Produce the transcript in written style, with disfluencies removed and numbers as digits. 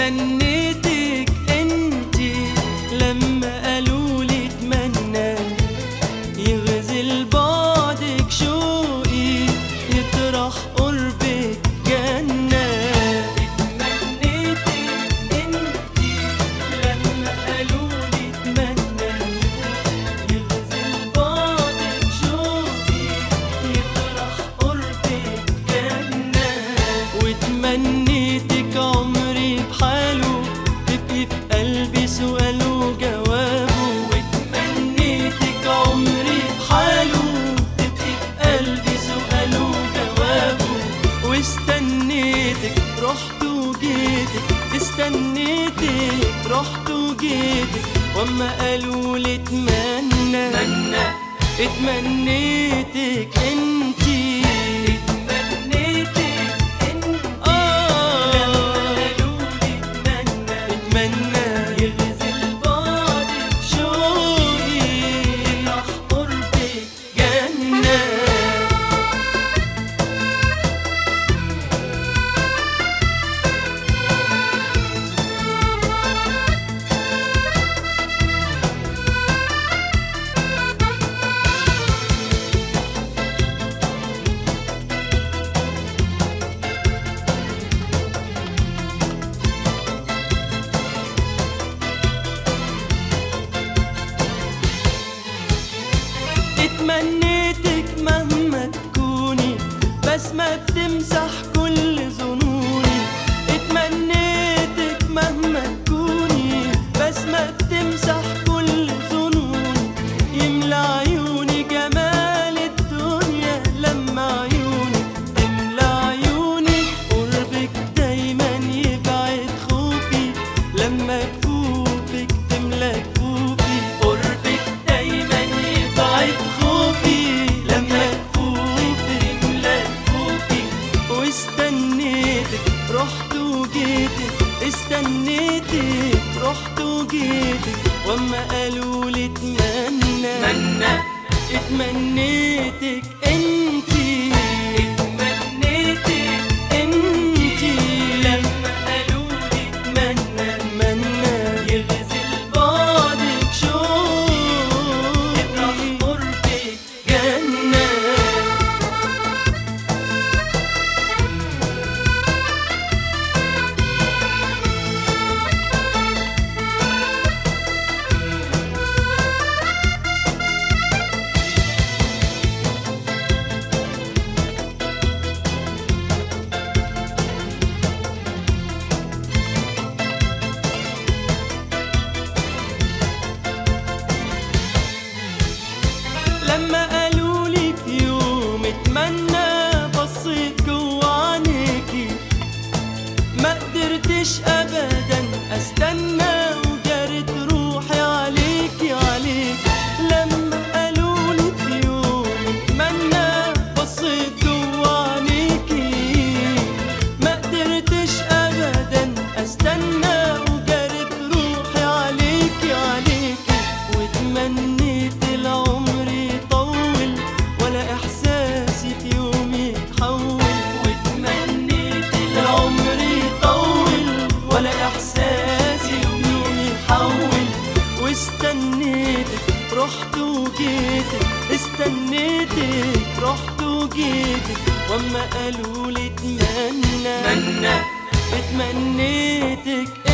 استنيتك انتي لما قالولي اتمنى يغزل بعدك شوقي يطرح قربك جنة. اتمنيتك انتي لما قالولي اتمنى يغزل بعدك شوقي يطرح قربك جنة. واتمنيتك عمري بحاله تبقي في قلبي سؤاله وجوابه. واتمنيتك عمري بحاله تبقي في قلبي سؤاله وجوابه. واستنيتك رحت وجيتك استنيتك رحت وجيتك واما قالولي اتمنى اتمنيتك انتي اتمنيتك مهما تكوني بسمة بتمسح كل ظنوني. اتمنيتك مهما تكوني بسمة بتمسح كل ظنوني. يملى عيوني جمال الدنيا لما عيوني تملى عيوني. قربك دايما يبعد خوفي لما كفوفك تملى كفوفي. قربك دايما يبعد خوفي لما كفوفك تملى كفوفي. واستنيتك رحت وجيتك استنيتك رحت وجيتك واما قالولي اتمنى اتمنيتك انتي اتمنيتك انتي لما قالولي اتمنى يغزل بعدك شوقي يطرح قربك جنة. لما قالولي في يوم اتمنى بصيت جوا عينيكي ما قدرتش ابدا استنى وجرت روحي عليكي عليكي. لما قالولي في يوم اتمنى بصيت جوا عينيكي ما قدرتش ابدا استنى وجرت روحي عليكي عليكي. واتمنيت العمر يطول ولا احساسي في يوم يتحول. واتمنيت العمر يطول ولا احساسي في يوم يتحول. واستنيتك رحت وجيتك استنيتك رحت وجيتك واما قالولي اتمنى اتمنيتك